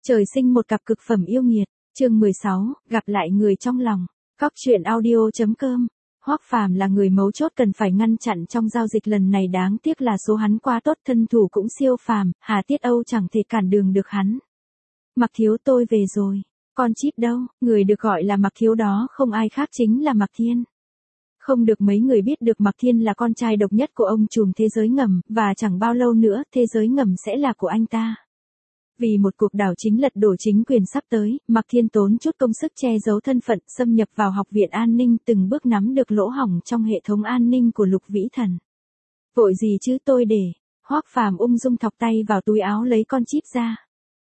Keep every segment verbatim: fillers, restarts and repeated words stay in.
Trời sinh một cặp cực phẩm yêu nghiệt, chương mười sáu, gặp lại người trong lòng. Cóc truyện audio chấm com. Hoắc Phàm là người mấu chốt cần phải ngăn chặn trong giao dịch lần này, đáng tiếc là số hắn quá tốt, thân thủ cũng siêu phàm, Hà Tiết Âu chẳng thể cản đường được hắn. Mặc Thiếu, tôi về rồi. Con chip đâu? Người được gọi là Mặc Thiếu đó không ai khác chính là Mạc Thiên. Không được mấy người biết được Mạc Thiên là con trai độc nhất của ông trùm thế giới ngầm, và chẳng bao lâu nữa thế giới ngầm sẽ là của anh ta. Vì một cuộc đảo chính lật đổ chính quyền sắp tới, Mạc Thiên tốn chút công sức che giấu thân phận, xâm nhập vào Học viện An ninh, từng bước nắm được lỗ hổng trong hệ thống an ninh của Lục Vĩ Thần. Vội gì chứ, tôi để. Hoắc Phàm ung dung thọc tay vào túi áo lấy con chip ra.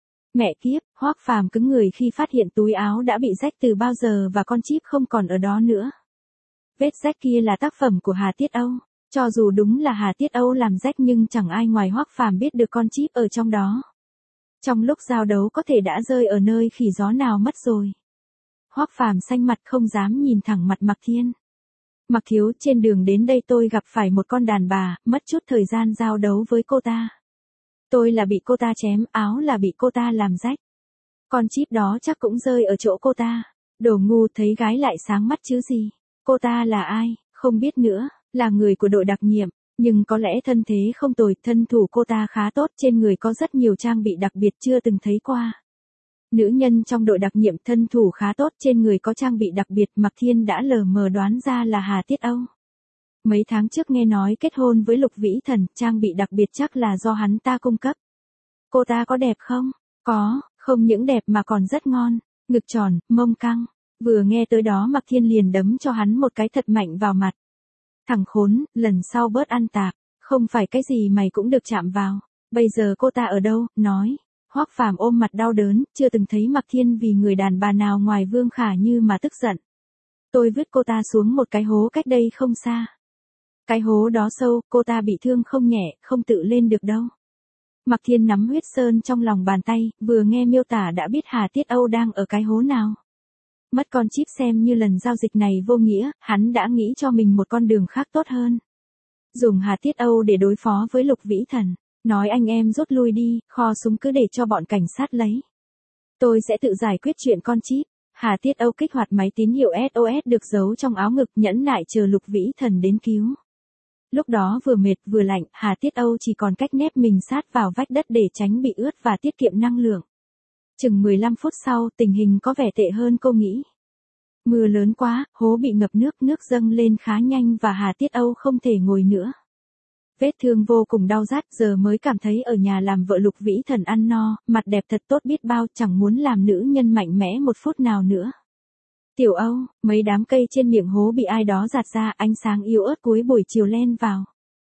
Mẹ kiếp, Hoắc Phàm cứng người khi phát hiện túi áo đã bị rách từ bao giờ và con chip không còn ở đó nữa. Vết rách kia là tác phẩm của Hà Tiết Âu. Cho dù đúng là Hà Tiết Âu làm rách nhưng chẳng ai ngoài Hoắc Phàm biết được con chip ở trong đó. Trong lúc giao đấu có thể đã rơi ở nơi khỉ gió nào mất rồi. Hoắc Phàm xanh mặt không dám nhìn thẳng mặt Mạc Thiên. Mạc Thiếu, trên đường đến đây tôi gặp phải một con đàn bà, mất chút thời gian giao đấu với cô ta. Tôi là bị cô ta chém, áo là bị cô ta làm rách. Con chip đó chắc cũng rơi ở chỗ cô ta. Đồ ngu, thấy gái lại sáng mắt chứ gì. Cô ta là ai? Không biết nữa, là người của đội đặc nhiệm. Nhưng có lẽ thân thế không tồi, thân thủ cô ta khá tốt, trên người có rất nhiều trang bị đặc biệt chưa từng thấy qua. Nữ nhân trong đội đặc nhiệm thân thủ khá tốt, trên người có trang bị đặc biệt, Mạc Thiên đã lờ mờ đoán ra là Hà Tiết Âu. Mấy tháng trước nghe nói kết hôn với Lục Vĩ Thần, trang bị đặc biệt chắc là do hắn ta cung cấp. Cô ta có đẹp không? Có, không những đẹp mà còn rất ngon, ngực tròn, mông căng. Vừa nghe tới đó Mạc Thiên liền đấm cho hắn một cái thật mạnh vào mặt. Thằng khốn, lần sau bớt ăn tạp, không phải cái gì mày cũng được chạm vào. Bây giờ cô ta ở đâu? Nói. Hoắc Phàm ôm mặt đau đớn, chưa từng thấy Mạc Thiên vì người đàn bà nào ngoài Vương Khả Như mà tức giận. Tôi vứt cô ta xuống một cái hố cách đây không xa. Cái hố đó sâu, cô ta bị thương không nhẹ, không tự lên được đâu. Mạc Thiên nắm huyết sơn trong lòng bàn tay, vừa nghe miêu tả đã biết Hà Tiết Âu đang ở cái hố nào. Mất con chip xem như lần giao dịch này vô nghĩa, hắn đã nghĩ cho mình một con đường khác tốt hơn. Dùng Hà Tiết Âu để đối phó với Lục Vĩ Thần, nói anh em rút lui đi, kho súng cứ để cho bọn cảnh sát lấy. Tôi sẽ tự giải quyết chuyện con chip. Hà Tiết Âu kích hoạt máy tín hiệu ét ô ét được giấu trong áo ngực, nhẫn nại chờ Lục Vĩ Thần đến cứu. Lúc đó vừa mệt vừa lạnh, Hà Tiết Âu chỉ còn cách nép mình sát vào vách đất để tránh bị ướt và tiết kiệm năng lượng. Chừng mười lăm phút sau, tình hình có vẻ tệ hơn cô nghĩ. Mưa lớn quá, hố bị ngập nước, nước dâng lên khá nhanh và Hà Tiết Âu không thể ngồi nữa. Vết thương vô cùng đau rát, giờ mới cảm thấy ở nhà làm vợ Lục Vĩ Thần ăn no, mặt đẹp thật tốt biết bao, chẳng muốn làm nữ nhân mạnh mẽ một phút nào nữa. Tiểu Âu, mấy đám cây trên miệng hố bị ai đó gạt ra, ánh sáng yếu ớt cuối buổi chiều len vào.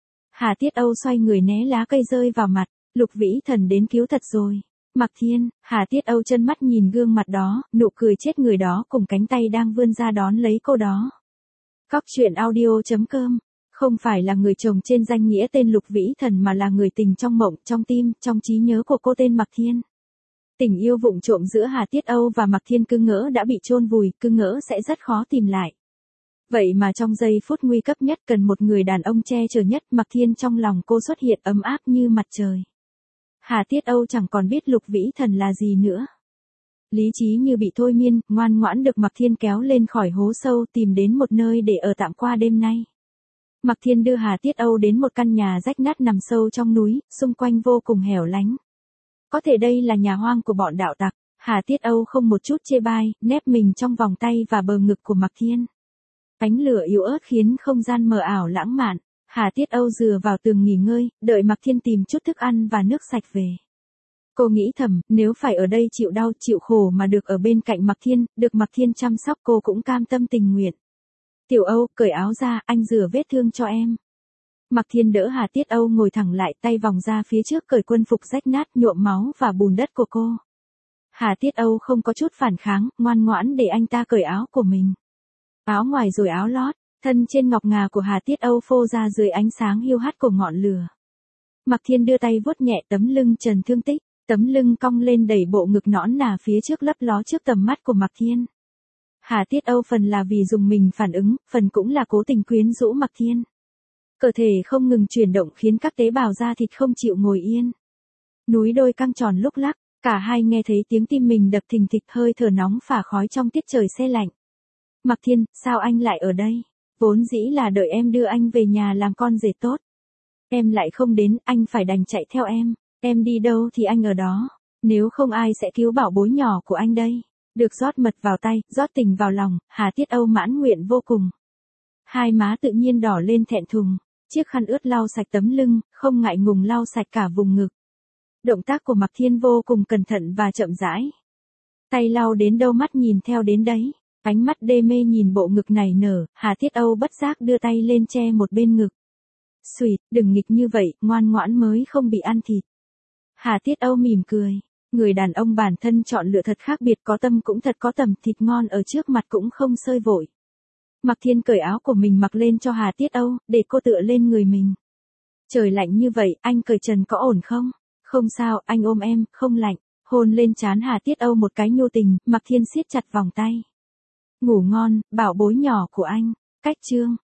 Hà Tiết Âu xoay người né lá cây rơi vào mặt, Lục Vĩ Thần đến cứu thật rồi. Mạc Thiên, Hà Tiết Âu chân mắt nhìn gương mặt đó, nụ cười chết người đó cùng cánh tay đang vươn ra đón lấy cô đó. Cóc truyện audio chấm com. Không phải là người chồng trên danh nghĩa tên Lục Vĩ Thần mà là người tình trong mộng, trong tim, trong trí nhớ của cô tên Mạc Thiên. Tình yêu vụng trộm giữa Hà Tiết Âu và Mạc Thiên cứ ngỡ đã bị chôn vùi, cứ ngỡ sẽ rất khó tìm lại. Vậy mà trong giây phút nguy cấp nhất cần một người đàn ông che chở nhất, Mạc Thiên trong lòng cô xuất hiện ấm áp như mặt trời. Hà Tiết Âu chẳng còn biết Lục Vĩ Thần là gì nữa. Lý trí như bị thôi miên, ngoan ngoãn được Mạc Thiên kéo lên khỏi hố sâu, tìm đến một nơi để ở tạm qua đêm nay. Mạc Thiên đưa Hà Tiết Âu đến một căn nhà rách nát nằm sâu trong núi, xung quanh vô cùng hẻo lánh. Có thể đây là nhà hoang của bọn đạo tặc. Hà Tiết Âu không một chút chê bai, nép mình trong vòng tay và bờ ngực của Mạc Thiên. Ánh lửa yếu ớt khiến không gian mờ ảo lãng mạn. Hà Tiết Âu dựa vào tường nghỉ ngơi, đợi Mạc Thiên tìm chút thức ăn và nước sạch về. Cô nghĩ thầm, nếu phải ở đây chịu đau chịu khổ mà được ở bên cạnh Mạc Thiên, được Mạc Thiên chăm sóc cô cũng cam tâm tình nguyện. Tiểu Âu, cởi áo ra, anh rửa vết thương cho em. Mạc Thiên đỡ Hà Tiết Âu ngồi thẳng lại, tay vòng ra phía trước cởi quân phục rách nát nhuộm máu và bùn đất của cô. Hà Tiết Âu không có chút phản kháng, ngoan ngoãn để anh ta cởi áo của mình. Áo ngoài rồi áo lót, thân trên ngọc ngà của Hà Tiết Âu phô ra dưới ánh sáng hiu hắt của ngọn lửa. Mạc Thiên đưa tay vuốt nhẹ tấm lưng trần thương tích, tấm lưng cong lên đẩy bộ ngực nõn nà phía trước lấp ló trước tầm mắt của Mạc Thiên. Hà Tiết Âu phần là vì dùng mình phản ứng, phần cũng là cố tình quyến rũ Mạc Thiên. Cơ thể không ngừng chuyển động khiến các tế bào da thịt không chịu ngồi yên. Núi đôi căng tròn lúc lắc, Cả hai nghe thấy tiếng tim mình đập thình thịch, hơi thở nóng phả khói trong tiết trời se lạnh. Mạc Thiên, sao anh lại ở đây? Vốn dĩ là đợi em đưa anh về nhà làm con rể tốt. Em lại không đến, anh phải đành chạy theo em. Em đi đâu thì anh ở đó. Nếu không ai sẽ cứu bảo bối nhỏ của anh đây. Được rót mật vào tay, rót tình vào lòng, Hà Tiết Âu mãn nguyện vô cùng. Hai má tự nhiên đỏ lên thẹn thùng. Chiếc khăn ướt lau sạch tấm lưng, không ngại ngùng lau sạch cả vùng ngực. Động tác của Mạc Thiên vô cùng cẩn thận và chậm rãi. Tay lau đến đâu mắt nhìn theo đến đấy. Ánh mắt đê mê nhìn bộ ngực này nở, Hà Tiết Âu bất giác đưa tay lên che một bên ngực. Xùyt, đừng nghịch như vậy, ngoan ngoãn mới không bị ăn thịt. Hà Tiết Âu mỉm cười. Người đàn ông bản thân chọn lựa thật khác biệt, có tâm cũng thật có tầm, thịt ngon ở trước mặt cũng không sơi vội. Mạc Thiên cởi áo của mình mặc lên cho Hà Tiết Âu, để cô tựa lên người mình. Trời lạnh như vậy, anh cởi trần có ổn không? Không sao, anh ôm em, không lạnh. Hôn lên trán Hà Tiết Âu một cái nhu tình, Mạc Thiên siết chặt vòng tay. Ngủ ngon, bảo bối nhỏ của anh. Cách chương.